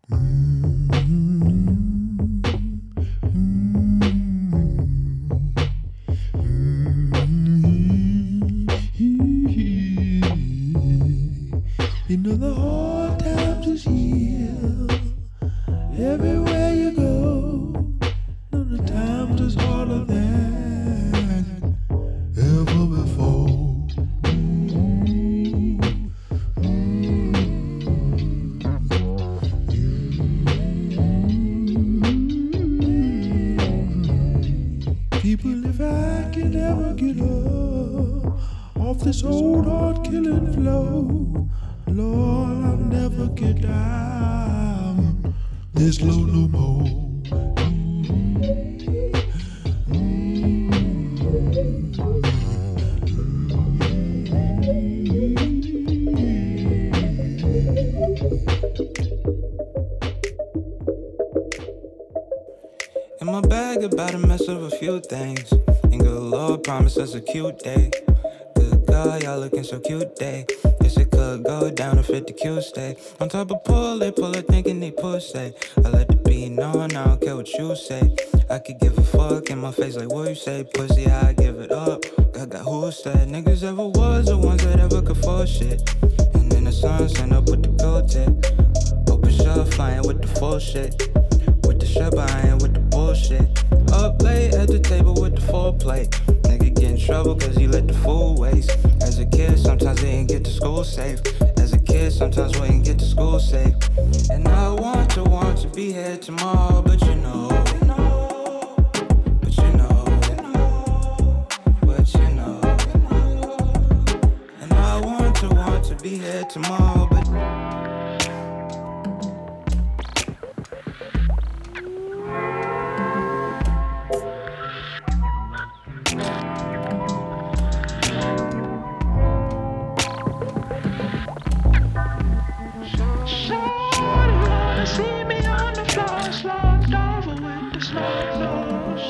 You know the hard times is here. Everywhere you go, know the times is harder than ever before. People, if I can ever get up off this old heart killing flow, Lord, I'll never get down this low no more. In my bag about a mess of a few things. And good Lord promised us a cute day. Good God, y'all looking so cute day. Yes, it could go down to 50 Q stay. On top of pull it thinking they pussy. I let the beat know, and I don't care what you say. I could give a fuck in my face like what you say. Pussy, I give it up. I got who said niggas ever was the ones that ever could force shit. And then the sun sent up with the gold tip. Open shut, flying with the full shit. With the shirt behind with the bullshit. Up late at the table with the foreplay. Nigga get in trouble cause he let the food waste. As a kid, sometimes we ain't get to school safe. As a kid, sometimes we ain't get to school safe. And I want to be here tomorrow, but you know. But you know. But you know. And I want to be here tomorrow, but see me on the floor, slumped over with the snub nose.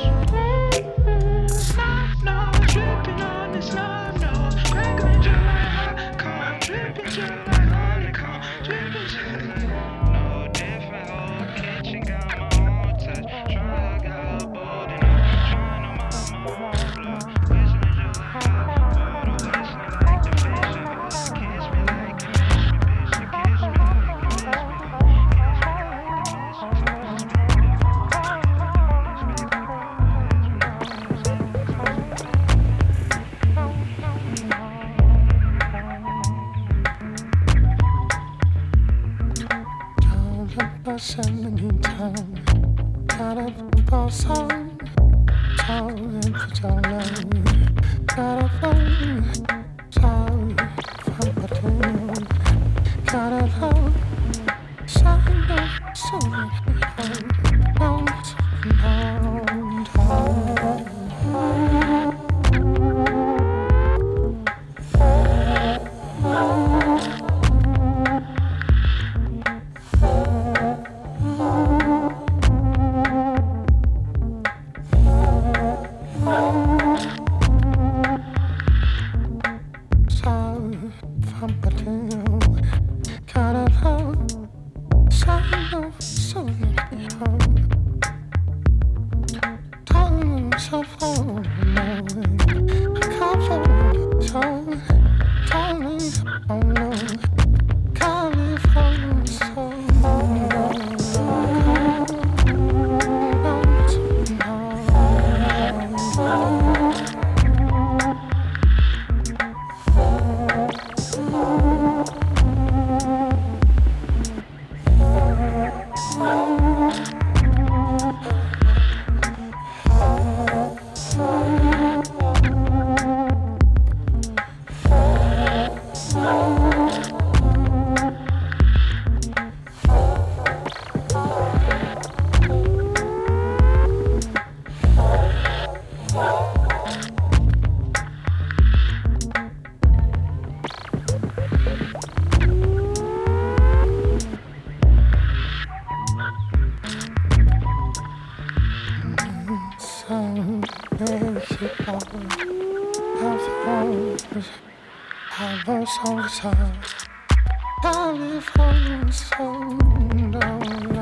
Snub nose, dripping on the snub nose. Crackling just like honeycomb, dripping just like honeycomb, dripping just like no different. Whole kitchen got my own touch. Trying to get a bold and I'm trying to mind my own blood. Whistling just like hot water, whistling like the fish. Kiss me like you miss me, bitch. You kiss me like you miss me. Sending time, got a football song, song for your love, got a phone, song from Patel, got a love, song of soul, I live on so down.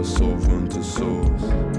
sovereign to souls.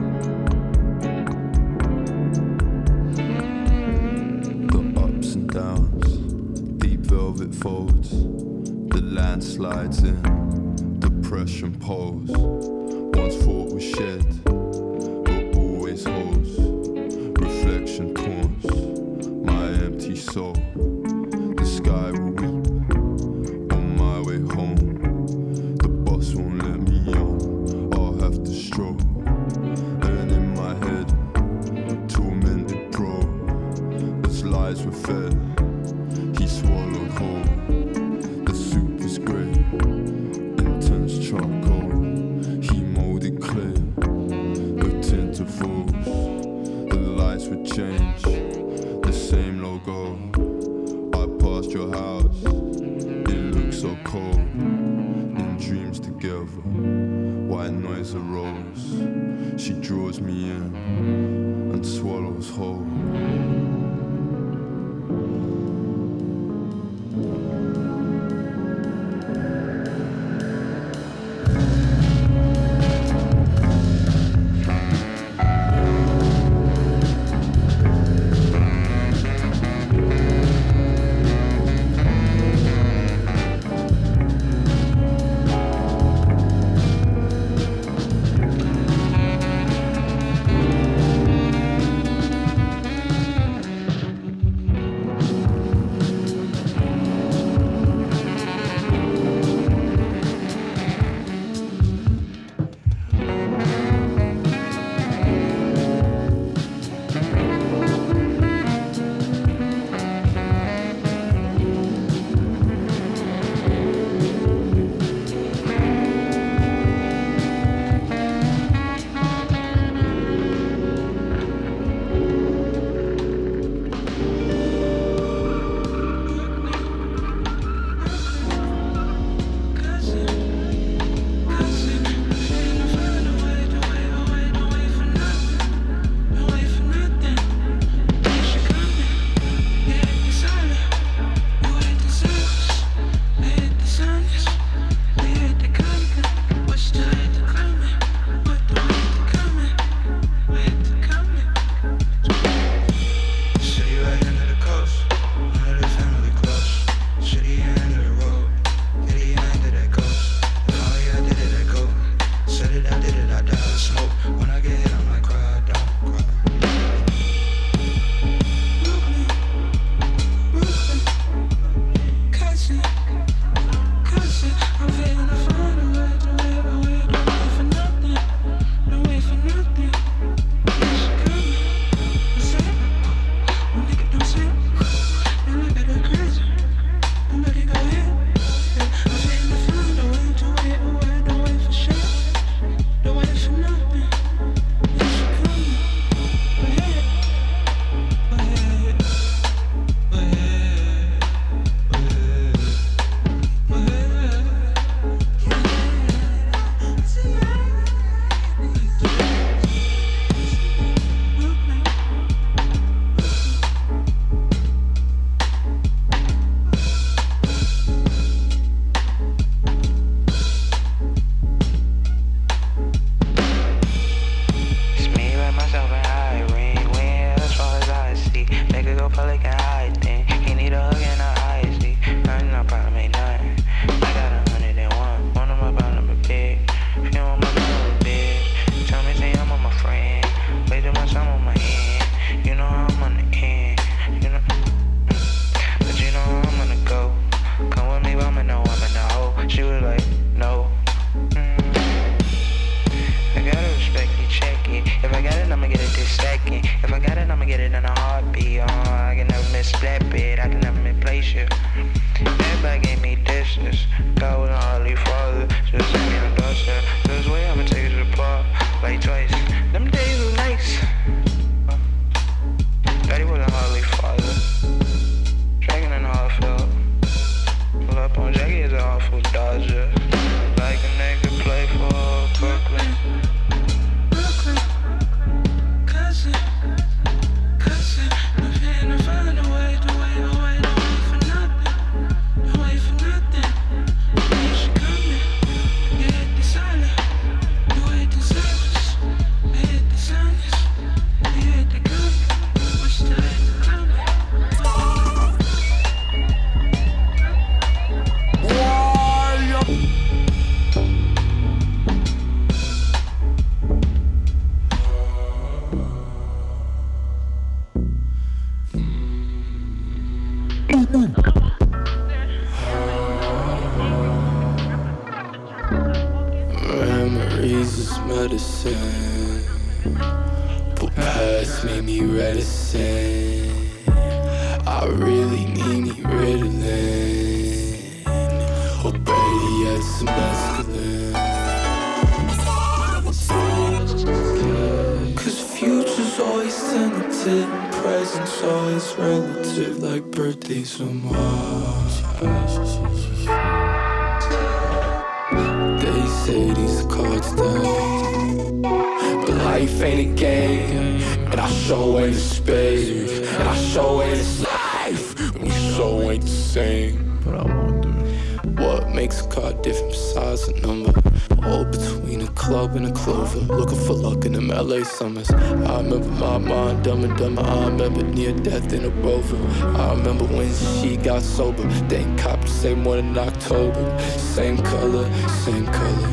The ups and downs, deep velvet folds, the landslides in, depression pose. Once thought was shed, but always holds. Reflection taunts my empty soul. The sky will weep on my way home. The bus won't let me on, I'll have to stroll. And in my head, tormented bro, as lies were fed, he swallowed whole. The soup is grey, intense charcoal, he molded clay, the tint of foes. The lights would change, the same logo. I passed your house, it looks so cold. In dreams together, white noise arose. She draws me in and swallows whole. Freeze is medicine, but past made me reticent. I really need me Ritalin, or better yet some mescaline. Cause future's always tentative, present's always relative, like birthdays or March. They say these cards done, but life ain't a game, and I sure ain't a spade, and I sure ain't this life, and we sure ain't the same. But I wonder, what makes a card different besides a number? All between a club and a clover, looking for luck in them LA summers. I remember my mind, Dumb and Dumber. I remember near death in a Rover. I remember when she got sober. They ain't cop the same one in October. Same color, same color.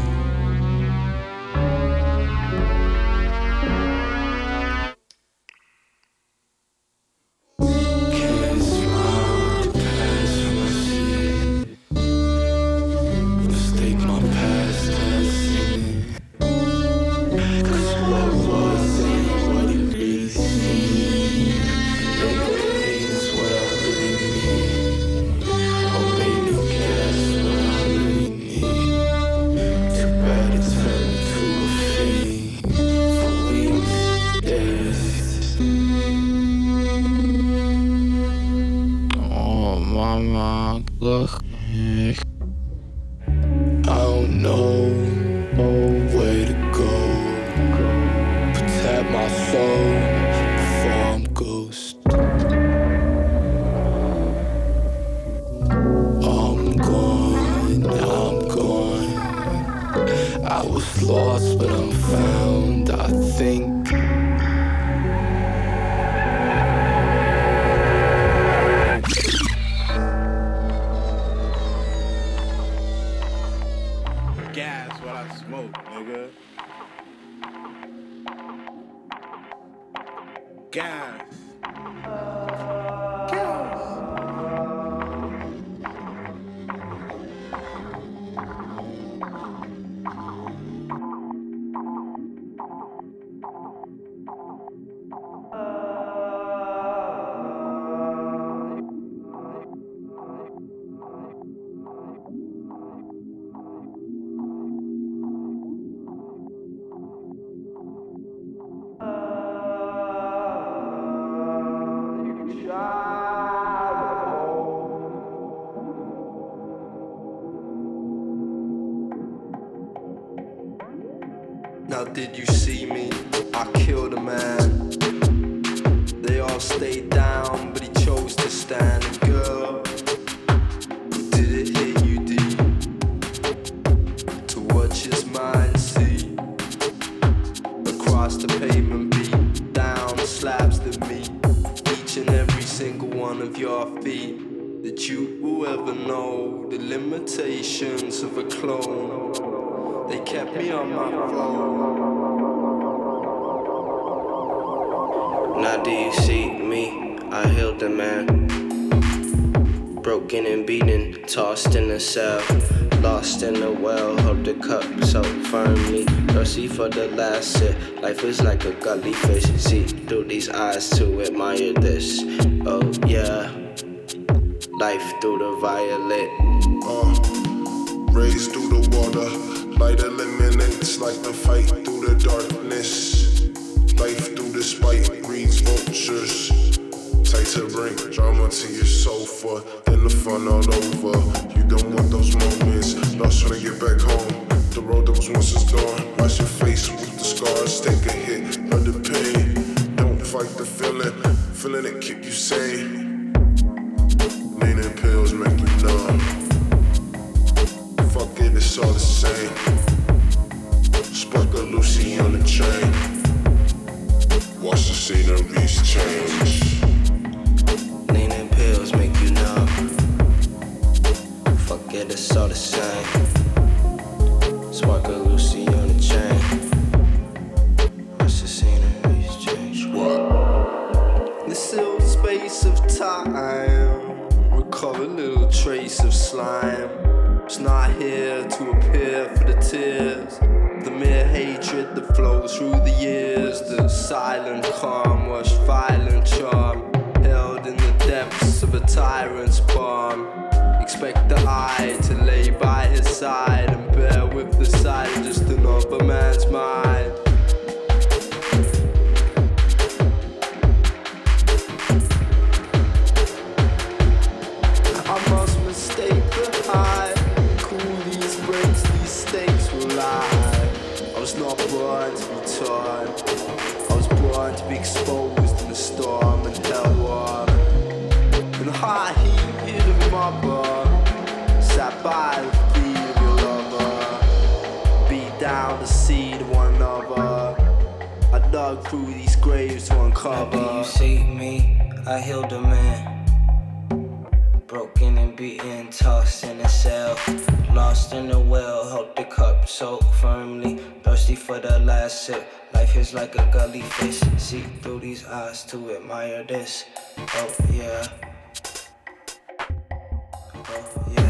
Now did you see me? I killed a man. They all stayed down, but he chose to stand. And girl, did it hit you deep? To watch his mind see across the pavement, beat down slabs that meet each and every single one of your feet. That you will ever know the limitations of a clone. They kept me on my phone. Now do you see me? I healed the man. Broken and beaten, tossed in a cell, lost in the well, hold the cup so firmly. Thirsty for the last sip. Life is like a gully fish. See through these eyes to admire this. Oh yeah. Life through the violet. Raised through the water. Light eliminates like the fight through the darkness. Life through the spite breeds vultures. Tight to bring drama to your sofa. Then the fun all over. You don't want those moments. Lost trying to get back home. The road that was once is gone. Wash your face with the scars. Take a hit of the pain. Don't fight the feeling. Feeling it keep you sane. Leaning pills make you numb. Fuck it, it's all the same. Spark a Lucy on the train. Watch the sceneries change. Leaning pills make you numb. Fuck it, it's all the same. Spark a Lucy on the chain. Watch the sceneries change. What? The still space of time. Recover a little trace of slime. It's not here to appear for the tears. The mere through the years, the silent calm washed violent charm, held in the depths of a tyrant's palm. Expect the eye to lay by his side and bear with the sight of just another man's mind. I must mistake the high, cool these breaks, these stakes will lie. I was not born to be torn, I was born to be exposed in the storm and hell war. In the high heat of my bar, sat by the feet of your lover, beat down the seed of one another. I dug through these graves to uncover. Maybe you see me, I healed a man. Broken and beaten, tossed in a cell, lost in the well, hold the cup so firmly, thirsty for the last sip. Life is like a gully fish, see through these eyes to admire this. Oh yeah. Oh yeah.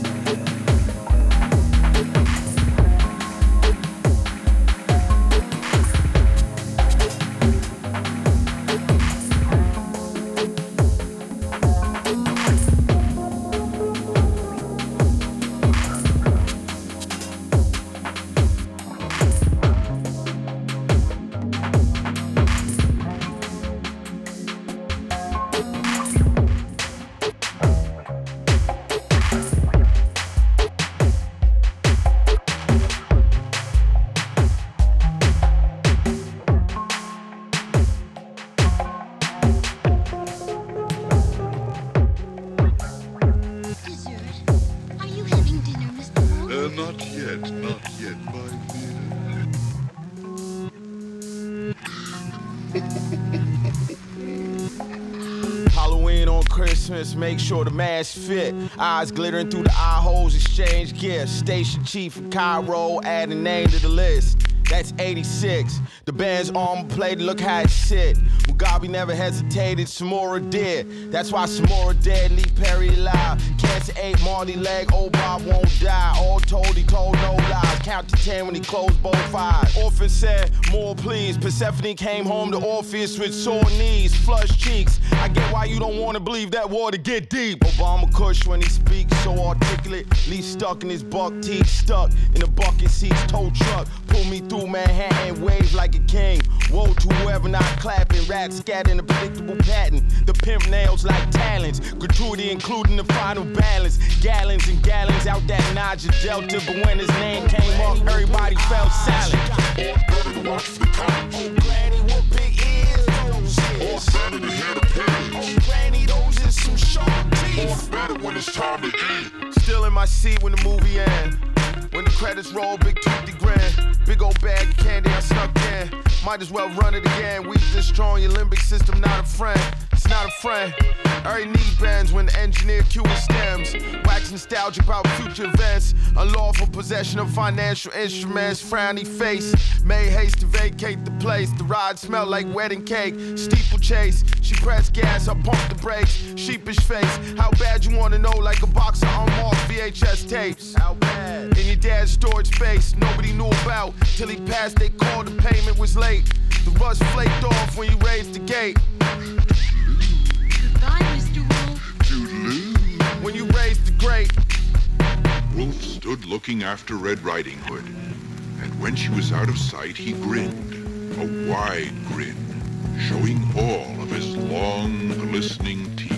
Make sure the mask fit. Eyes glittering through the eye holes, exchange gifts. Station chief in Cairo, add a name to the list. That's 86. The band's armor plate, look how it sit. Mugabe never hesitated, Samora did. That's why Samora dead, Lee Perry alive. Cancer ate Marty leg, old Bob won't die. All told, he told no lies. Count to 10 when he closed both eyes. Orphan said, more please. Persephone came home to Orpheus with sore knees, flushed cheeks. I get why you don't wanna believe that water get deep. Obama Kush when he speaks, so articulate. Lee stuck in his buck teeth, stuck in the bucket seats, tow truck. Pull me through Manhattan, wave like a king. Woe to whoever not clapping, rats scattered a predictable pattern. The pimp nails like talents, gratuity including the final balance. Gallons and gallons out that Niger Delta, but when his name came up, everybody felt silent. Oh, Granny, what big ears those is? Oh, Granny, those is some sharp teeth. Better when it's time to eat. Still in my seat when the movie ends. When the credits roll, big 50 grand. Big old bag of candy I snuck in. Might as well run it again. Weak this strong, your limbic system not a friend. It's not a friend. Every knee bends when the engineer cueing stems. Wax nostalgic about future events. Unlawful possession of financial instruments. Frowny face. Made haste to vacate the place. The ride smelled like wedding cake. Steeplechase. She pressed gas, I pumped the brakes. Sheepish face. How bad you wanna know? Like a box of unmarked VHS tapes. How bad? In your dad's storage space. Nobody knew about. Till he passed, they called, the payment was late. The rust flaked off when you raised the gate. Goodbye, Mr. Wolf. Toodaloo. When you raised the grate. Wolf stood looking after Red Riding Hood, and when she was out of sight, he grinned, a wide grin, showing all of his long, glistening teeth.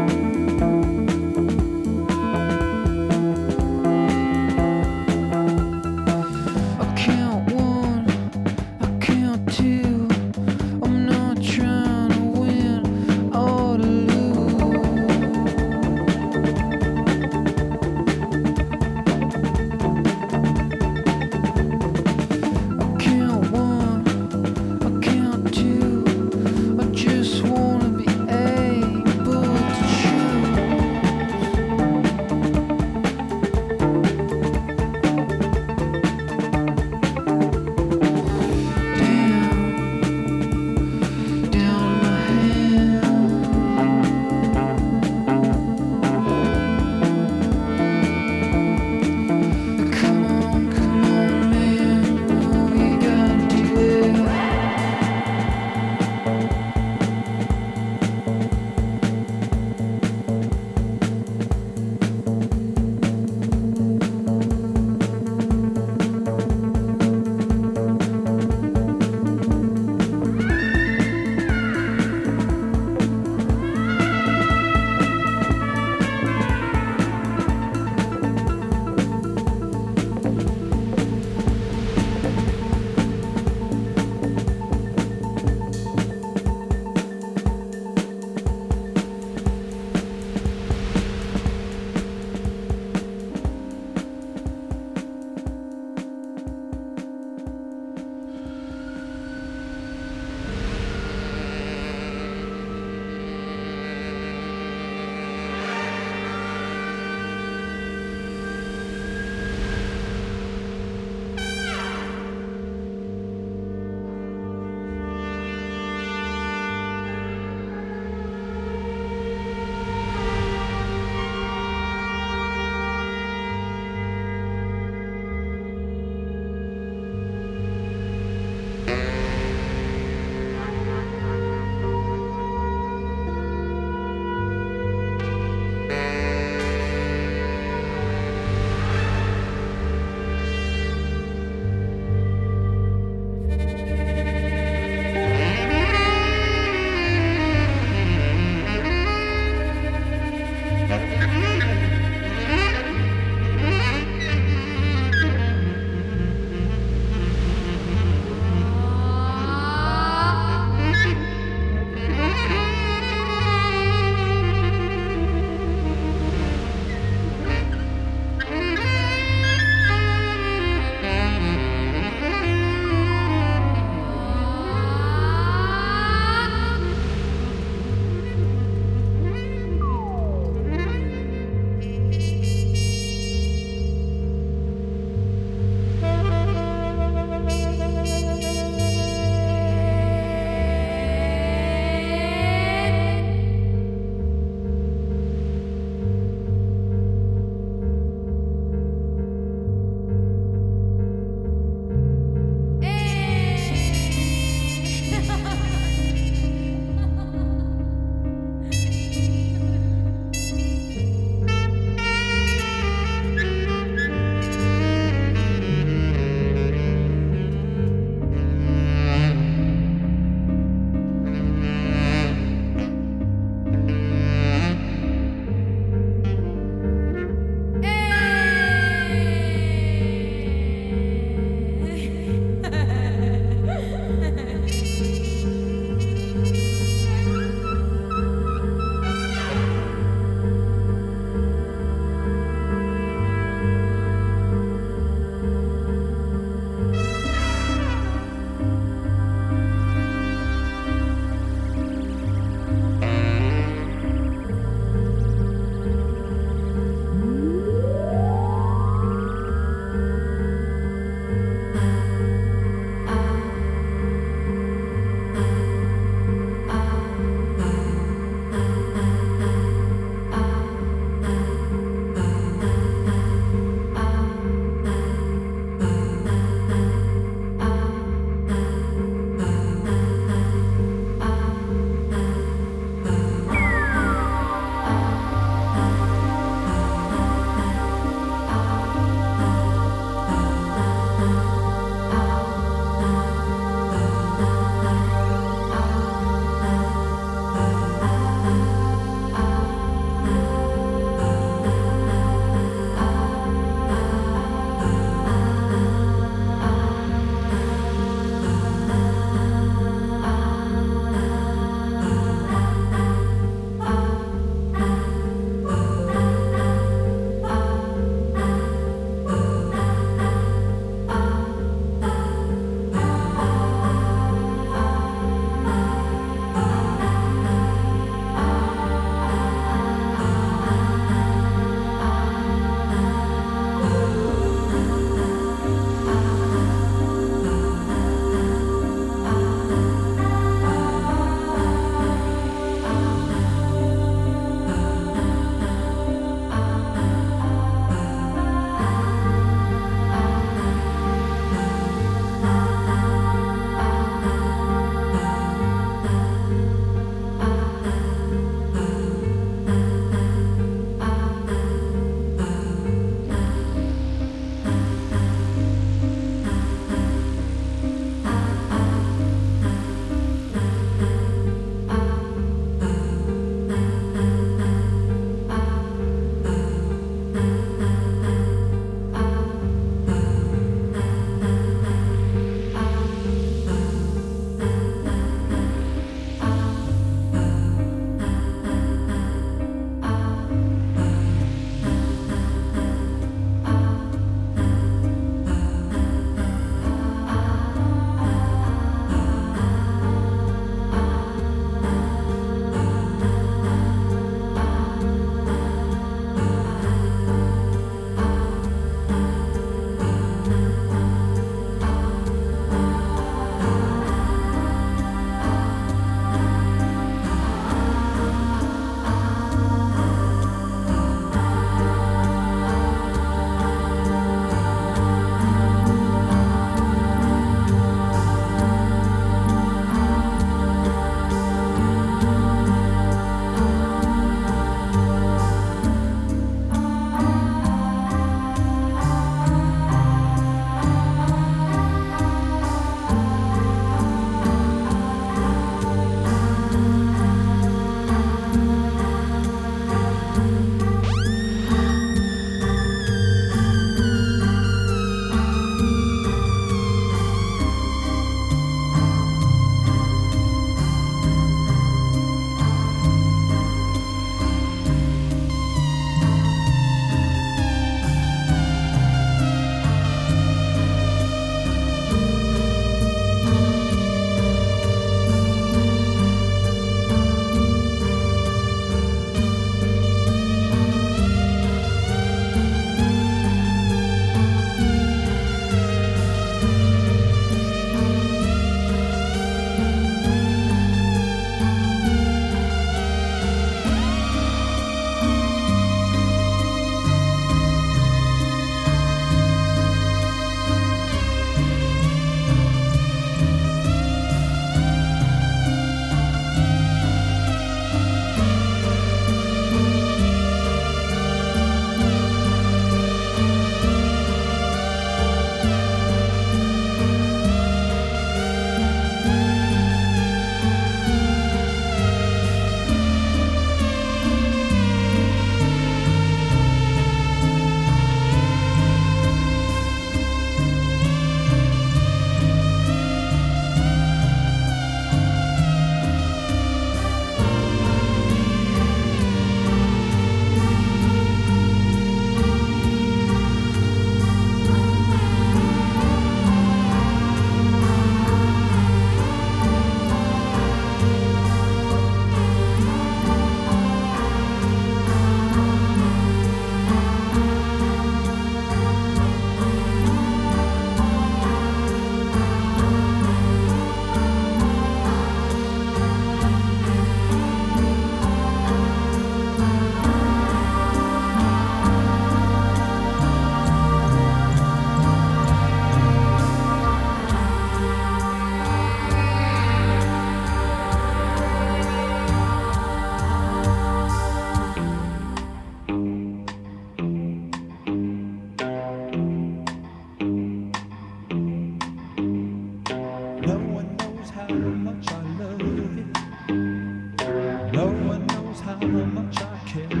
how much I care.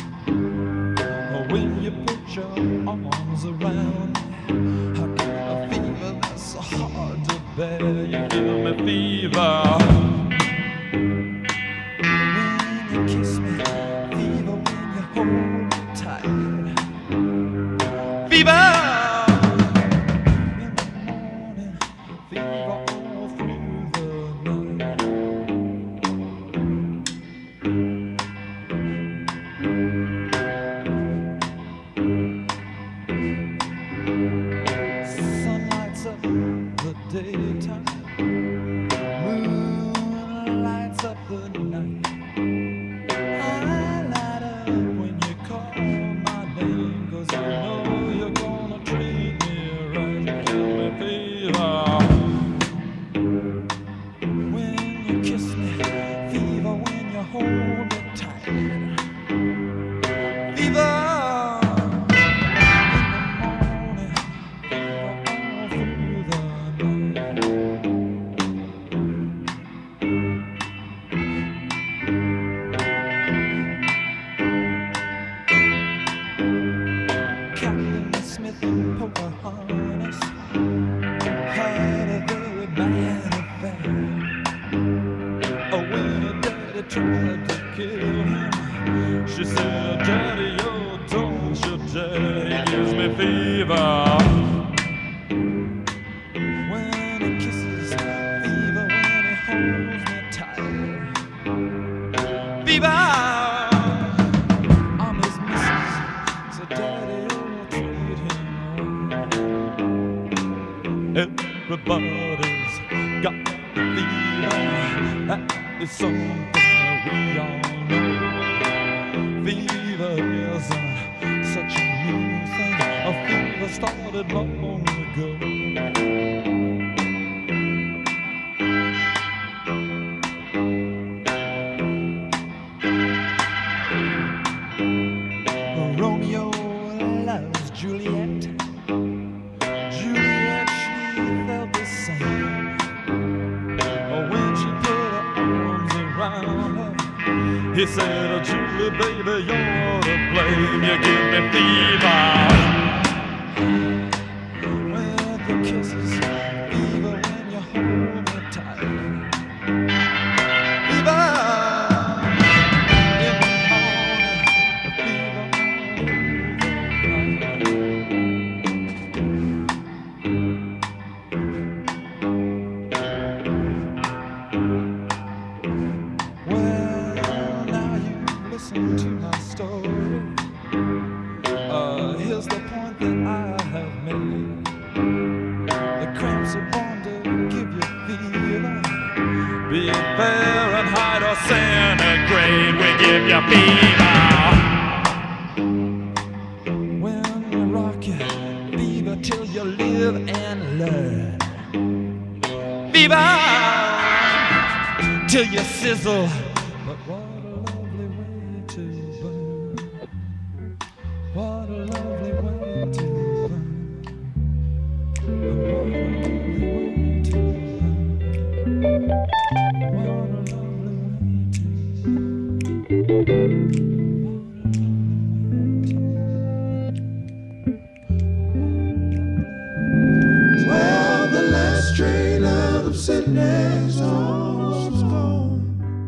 When you put your arms around me, I get a fever that's so hard to bear. You give me fever. When you kiss me, fever when you hold me tight. Fever! In the morning, fever all through the night. Sun lights up the daytime, moon lights up the night. I light up when you call my name, 'cause I know you're gonna treat me right. Give me fever when you kiss me, fever when you hold me tight. Fever Pocahontas had a very bad affair. When her daddy tried to kill him, she said, "Daddy, you don't you dare." He gives me fever when he kisses, fever when he holds me tight. Fever, I'm his missus, so Daddy, everybody's got the fever. That is something we all know. Fever isn't such a new thing. A fever started long ago. Romeo loves Juliet. Juliet, she felt the same. When she put her arms around her, he said, "Julie, baby, you're to blame. You give me fever with the kisses, fever when you hold me tight. Fever in the morning, fever all through the night. Well, now you listen to my story. Here's the point that I have made. The cramps are born to give you fever. Be it Fahrenheit or centigrade, we give you fever. When we rock you, fever till you live and learn. Fever till you sizzle. But what a lovely way to burn. What a lovely way to burn. What a lovely way to burn. What a lovely way to burn. Well, the last train out of Sydney's almost gone.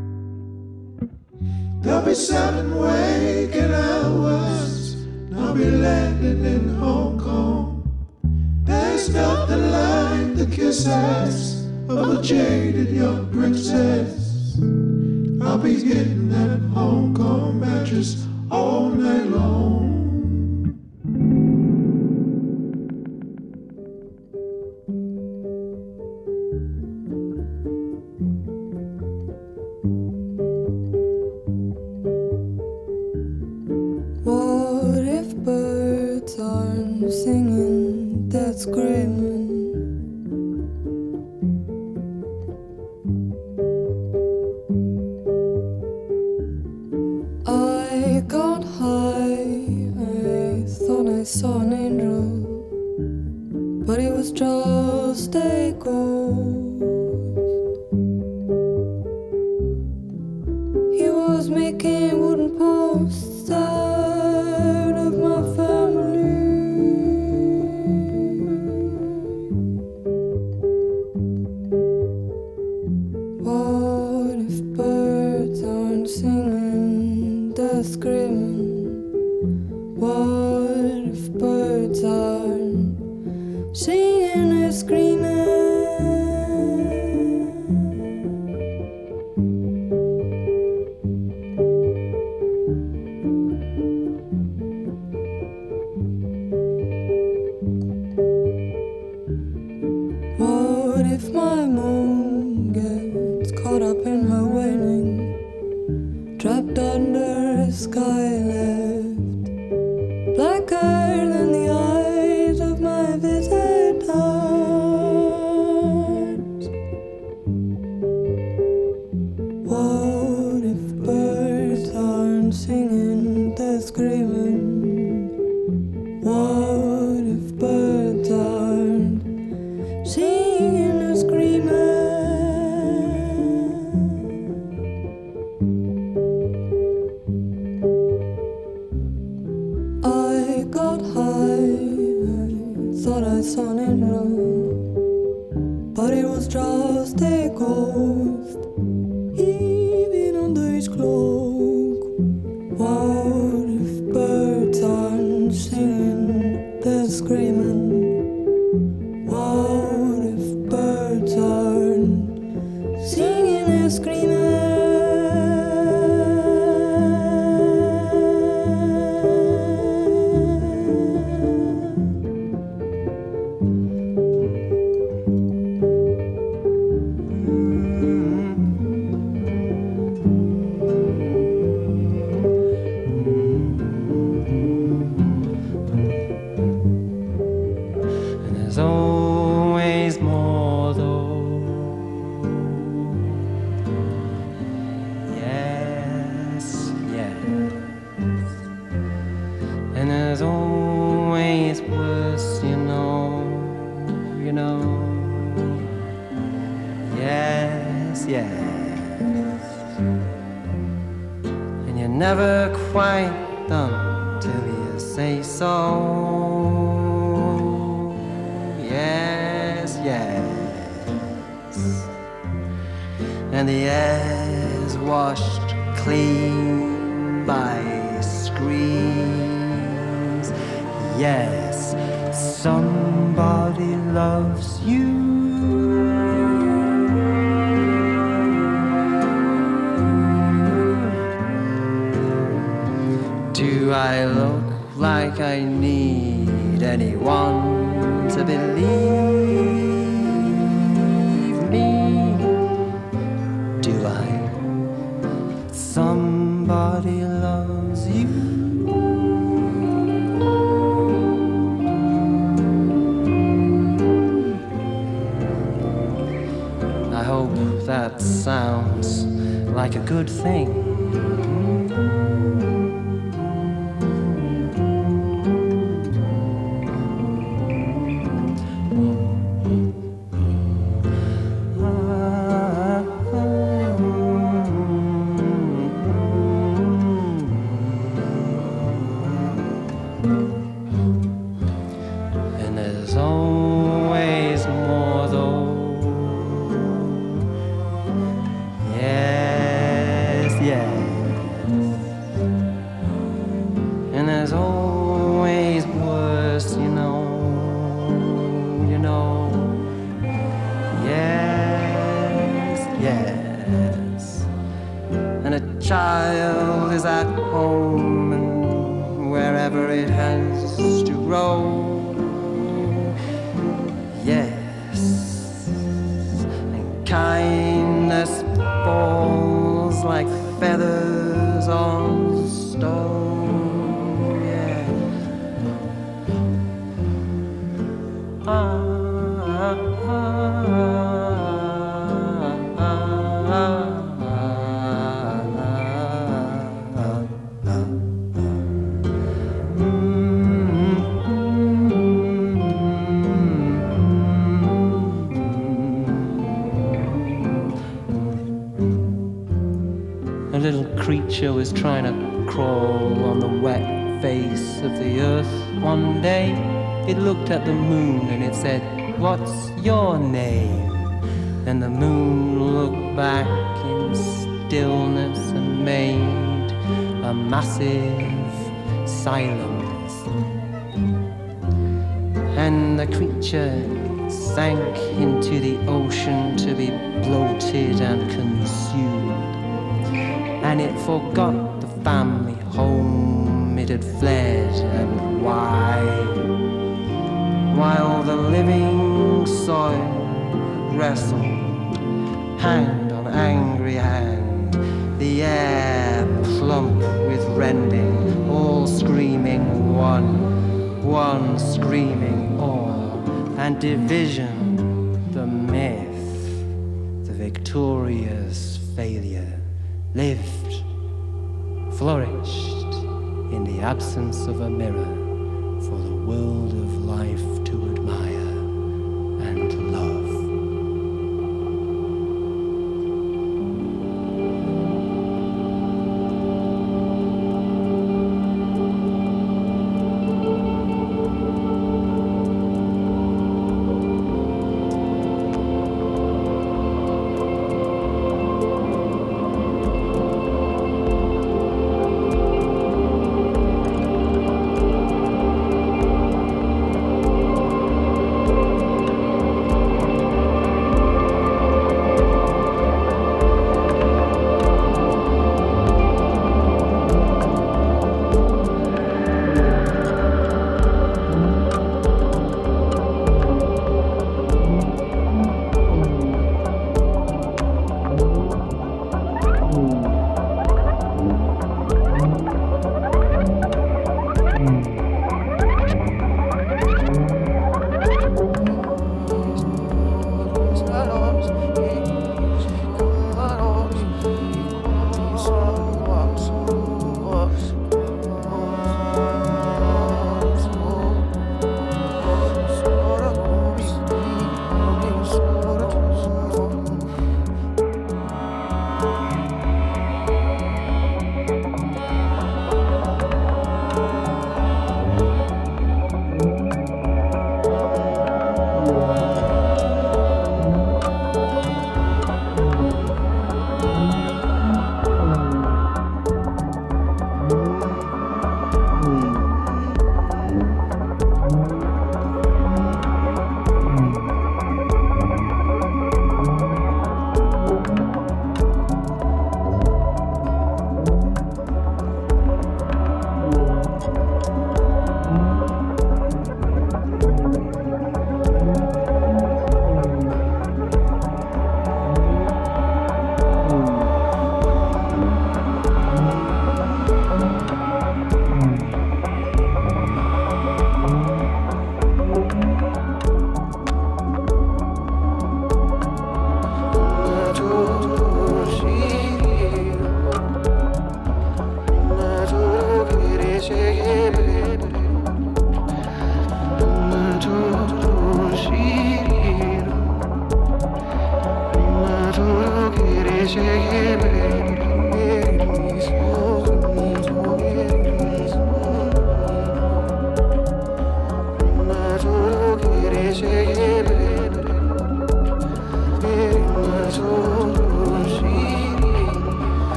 There'll be 7 waking hours. I'll be landing in Hong Kong. There's nothing like the kisses of a jaded young princess. I'll be hitting that Hong Kong mattress all night long. What if birds aren't singing, that's screaming? I got high, I thought I saw an angel, but it was just a ghost. He was making they're screaming? What if birds are singing or screaming? What if my moon gets caught up in her waning, trapped under a sky left blacker than the eyes of my visitors? What if birds aren't singing, they're screaming? What if birds aren't singing or screaming? I got high, I thought I saw an room, but it was just a ghost, even under his cloak. What if birds aren't singing, they're screaming? What if birds aren't singing or screaming? And there's always more though. Yes, yes. And there's always worse, you know, you know. Yes, yes. And you're never quite done till you say so. Yes, yes. And the air's washed clean by screams. Yes, somebody loves you. Do I look like I need anyone to believe me? Do I? Somebody loves you. I hope that sounds like a good thing. And there's always more though. Yes, yes. And there's always worse, you know, you know. Yes, yes. And a child is at home and wherever it has to grow. Yes, and kindness falls like feathers on stone. Yeah. A little creature was trying to crawl on the wet face of the earth one day. It looked at the moon and it said, "What's your name?" And the moon looked back in stillness and made a massive silence. And the creature sank into the ocean to be bloated and consumed. And it forgot the family home it had fled, and why? While the living soil wrestled, hand on angry hand, the air plump with rending, all screaming one screaming all, and division, the myth, the victorious failure, lived, flourished in the absence of a mirror for the world of life to admire and love.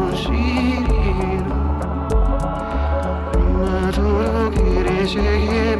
Yeah.